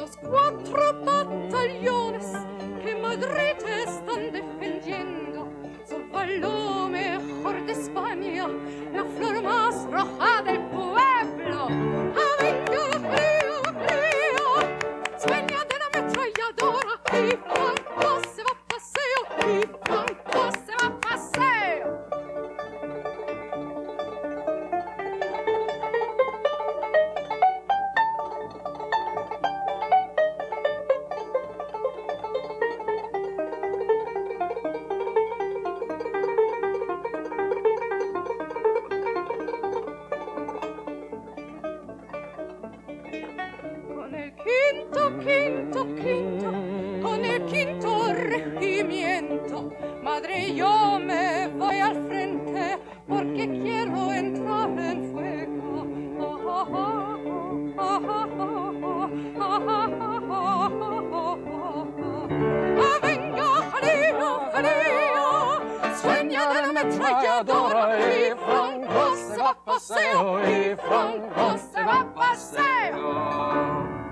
los 4 batallones que Madrid están defendiendo son lo mejor de España, la flor más roja del pueblo. Avenga, frío, frío, sueña de una ametralladora y Franco se va a paseo, y Franco se va a paseo. Con el quinto regimiento, madre, yo me voy al frente porque quiero entrar en fuego. Venga, Jalío, Jalío, sueña de la ametralladora y Franco se va a paseo, y Franco se va a paseo.